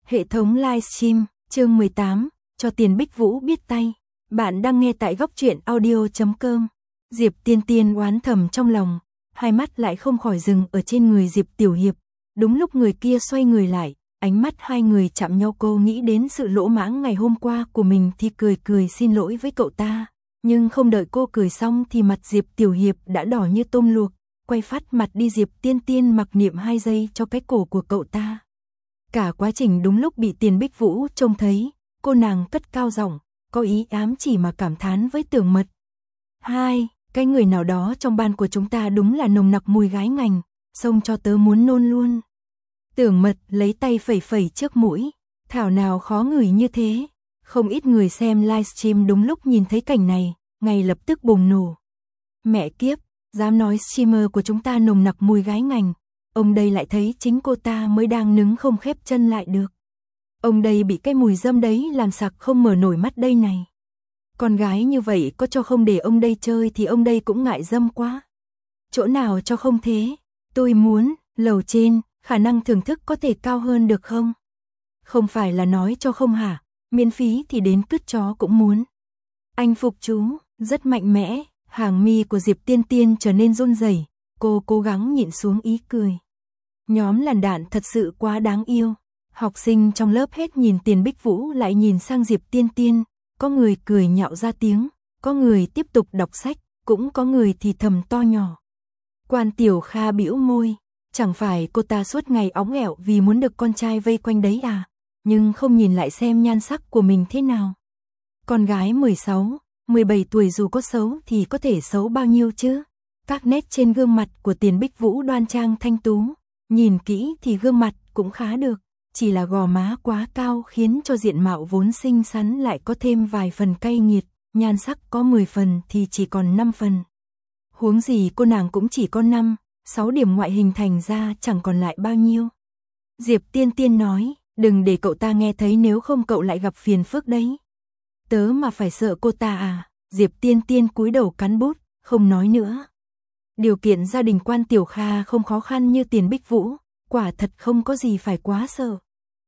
Hệ thống livestream, chương 18, cho Tiền Bích Vũ biết tay. Bạn đang nghe tại góc truyện audio.com. Diệp Tiên Tiên oán thầm trong lòng, hai mắt lại không khỏi dừng ở trên người Diệp Tiểu Hiệp. Đúng lúc người kia xoay người lại, ánh mắt hai người chạm nhau, cô nghĩ đến sự lỗ mãng ngày hôm qua của mình thì cười cười xin lỗi với cậu ta. Nhưng không đợi cô cười xong thì mặt Diệp Tiểu Hiệp đã đỏ như tôm luộc, quay phát mặt đi. Diệp Tiên Tiên mặc niệm 2 giây cho cái cổ của cậu ta. Cả quá trình đúng lúc bị Tiền Bích Vũ trông thấy, cô nàng cất cao giọng, có ý ám chỉ mà cảm thán với Tưởng Mật. Cái người nào đó trong ban của chúng ta đúng là nồng nặc mùi gái ngành, xông cho tớ muốn nôn luôn. Tưởng Mật lấy tay phẩy phẩy trước mũi, thảo nào khó ngửi như thế. Không ít người xem livestream đúng lúc nhìn thấy cảnh này, ngay lập tức bùng nổ. Mẹ kiếp, dám nói streamer của chúng ta nồng nặc mùi gái ngành, ông đây lại thấy chính cô ta mới đang nứng không khép chân lại được. Ông đây bị cái mùi dâm đấy làm sặc không mở nổi mắt đây này. Con gái như vậy có cho không để ông đây chơi thì ông đây cũng ngại dâm quá. Chỗ nào cho không thế? Tôi muốn, lầu trên, khả năng thưởng thức có thể cao hơn được không? Không phải là nói cho không hả? Miễn phí thì đến cứt chó cũng muốn. Anh phục chú, rất mạnh mẽ. Hàng mi của Diệp Tiên Tiên trở nên run rẩy, cô cố gắng nhịn xuống ý cười. Nhóm làn đạn thật sự quá đáng yêu. Học sinh trong lớp hết nhìn Tiền Bích Vũ lại nhìn sang Diệp Tiên Tiên, có người cười nhạo ra tiếng, có người tiếp tục đọc sách, cũng có người thì thầm to nhỏ. Quan Tiểu Kha bĩu môi, chẳng phải cô ta suốt ngày óng ẻo vì muốn được con trai vây quanh đấy à, nhưng không nhìn lại xem nhan sắc của mình thế nào. Con gái 16, 17 tuổi dù có xấu thì có thể xấu bao nhiêu chứ? Các nét trên gương mặt của Tiền Bích Vũ đoan trang thanh tú, nhìn kỹ thì gương mặt cũng khá được, chỉ là gò má quá cao khiến cho diện mạo vốn xinh xắn lại có thêm vài phần cay nghiệt, nhan sắc có 10 phần thì chỉ còn 5 phần. Huống gì cô nàng cũng chỉ có 5, 6 điểm ngoại hình thành ra chẳng còn lại bao nhiêu. Diệp Tiên Tiên nói, đừng để cậu ta nghe thấy nếu không cậu lại gặp phiền phức đấy. Tớ mà phải sợ cô ta à? Diệp Tiên Tiên cúi đầu cắn bút, không nói nữa. Điều kiện gia đình Quan Tiểu Kha không khó khăn như Tiền Bích Vũ, quả thật không có gì phải quá sợ.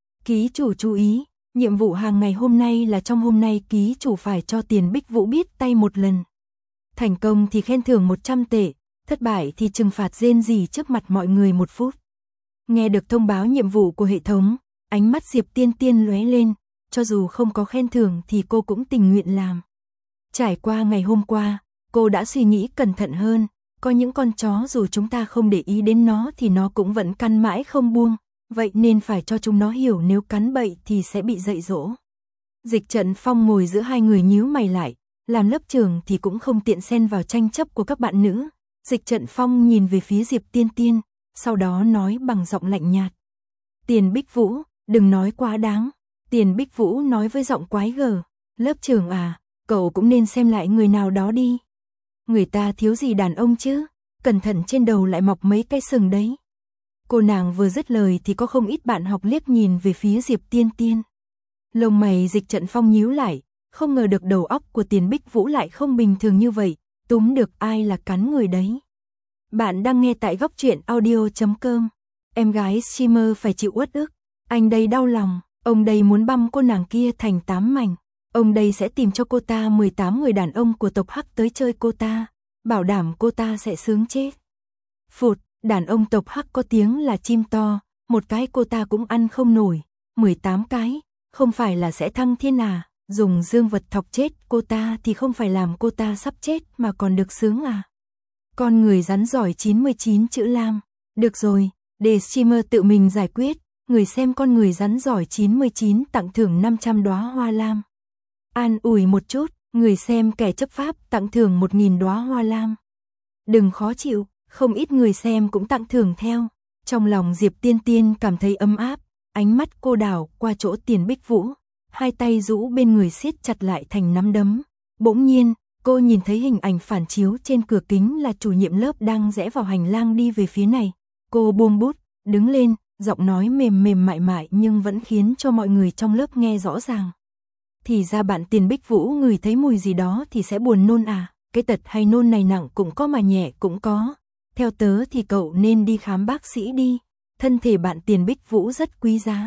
Ký chủ chú ý, nhiệm vụ hàng ngày hôm nay là trong hôm nay ký chủ phải cho Tiền Bích Vũ biết tay một lần. Thành công thì khen thưởng 100 tệ, thất bại thì trừng phạt rên rỉ trước mặt mọi người 1 phút. Nghe được thông báo nhiệm vụ của hệ thống, ánh mắt Diệp Tiên Tiên lóe lên, cho dù không có khen thưởng thì cô cũng tình nguyện làm. Trải qua ngày hôm qua, cô đã suy nghĩ cẩn thận hơn, có những con chó dù chúng ta không để ý đến nó thì nó cũng vẫn cắn mãi không buông, vậy nên phải cho chúng nó hiểu nếu cắn bậy thì sẽ bị dạy dỗ. Dịch Trận Phong ngồi giữa hai người nhíu mày lại, làm lớp trưởng thì cũng không tiện xen vào tranh chấp của các bạn nữ. Dịch Trận Phong nhìn về phía Diệp Tiên Tiên, sau đó nói bằng giọng lạnh nhạt. Tiền Bích Vũ, đừng nói quá đáng. Tiền Bích Vũ nói với giọng quái gở, lớp trưởng à, cậu cũng nên xem lại người nào đó đi. Người ta thiếu gì đàn ông chứ, cẩn thận trên đầu lại mọc mấy cái sừng đấy. Cô nàng vừa dứt lời thì có không ít bạn học liếc nhìn về phía Diệp Tiên Tiên. Lông mày Dịch Trận Phong nhíu lại, không ngờ được đầu óc của Tiền Bích Vũ lại không bình thường như vậy, túm được ai là cắn người đấy. Bạn đang nghe tại góc truyện audio.com. Em gái streamer phải chịu uất ức, anh đây đau lòng. Ông đây muốn băm cô nàng kia thành 8 mảnh. Ông đây sẽ tìm cho cô ta 18 người đàn ông của tộc Hắc tới chơi cô ta. Bảo đảm cô ta sẽ sướng chết. Phụt, đàn ông tộc Hắc có tiếng là chim to. Một cái cô ta cũng ăn không nổi. 18 cái, không phải là sẽ thăng thiên à. Dùng dương vật thọc chết cô ta thì không phải làm cô ta sắp chết mà còn được sướng à. Con người rắn giỏi 99 chữ lam. Được rồi, để streamer tự mình giải quyết. Người xem con người rắn giỏi 99 tặng thưởng 500 đóa hoa lam. An ủi một chút, người xem kẻ chấp pháp tặng thưởng 1000 đóa hoa lam. Đừng khó chịu, không ít người xem cũng tặng thưởng theo. Trong lòng Diệp Tiên Tiên cảm thấy ấm áp, ánh mắt cô đảo qua chỗ Tiền Bích Vũ, hai tay rũ bên người siết chặt lại thành nắm đấm. Bỗng nhiên, cô nhìn thấy hình ảnh phản chiếu trên cửa kính là chủ nhiệm lớp đang rẽ vào hành lang đi về phía này. Cô buông bút, đứng lên. Giọng nói mềm mềm mại mại nhưng vẫn khiến cho mọi người trong lớp nghe rõ ràng. Thì ra bạn Tiền Bích Vũ ngửi thấy mùi gì đó thì sẽ buồn nôn à, cái tật hay nôn này nặng cũng có mà nhẹ cũng có. Theo tớ thì cậu nên đi khám bác sĩ đi, thân thể bạn Tiền Bích Vũ rất quý giá.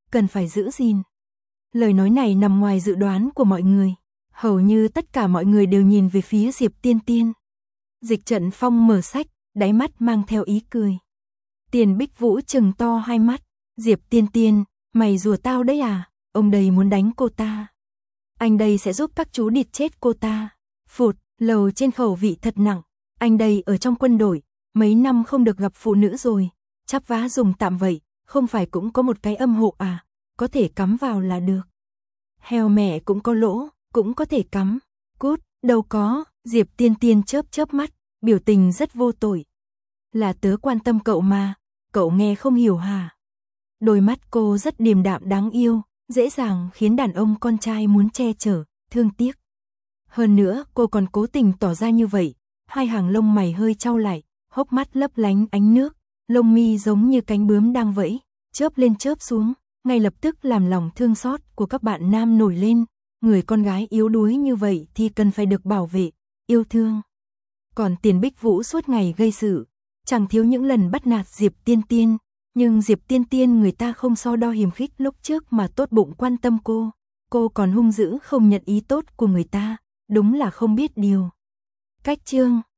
cần phải giữ gìn. Lời nói này nằm ngoài dự đoán của mọi người. Hầu như tất cả mọi người đều nhìn về phía Diệp Tiên Tiên. Dịch Trận Phong mở sách, đáy mắt mang theo ý cười. Tiền Bích Vũ trừng to hai mắt. Diệp Tiên Tiên, mày rủa tao đấy à? Ông đây muốn đánh cô ta. Anh đây sẽ giúp các chú địt chết cô ta. Phụt, lầu trên khẩu vị thật nặng. Anh đây ở trong quân đội, mấy năm không được gặp phụ nữ rồi. Chắp vá dùng tạm vậy, không phải cũng có một cái âm hộ à? Có thể cắm vào là được. Heo mẹ cũng có lỗ, cũng có thể cắm. Cút, đâu có. Diệp Tiên Tiên chớp mắt, biểu tình rất vô tội. Là tớ quan tâm cậu mà, cậu nghe không hiểu hả? Đôi mắt cô rất điềm đạm đáng yêu, dễ dàng khiến đàn ông con trai muốn che chở, thương tiếc. Hơn nữa cô còn cố tình tỏ ra như vậy, hai hàng lông mày hơi chau lại, hốc mắt lấp lánh ánh nước, lông mi giống như cánh bướm đang vẫy, chớp lên chớp xuống, ngay lập tức làm lòng thương xót của các bạn nam nổi lên. Người con gái yếu đuối như vậy thì cần phải được bảo vệ, yêu thương. Còn Tiền Bích Vũ suốt ngày gây sự, chẳng thiếu những lần bắt nạt Diệp Tiên Tiên, nhưng Diệp Tiên Tiên người ta không so đo hiềm khích lúc trước mà tốt bụng quan tâm cô còn hung dữ không nhận ý tốt của người ta, đúng là không biết điều. Cách chương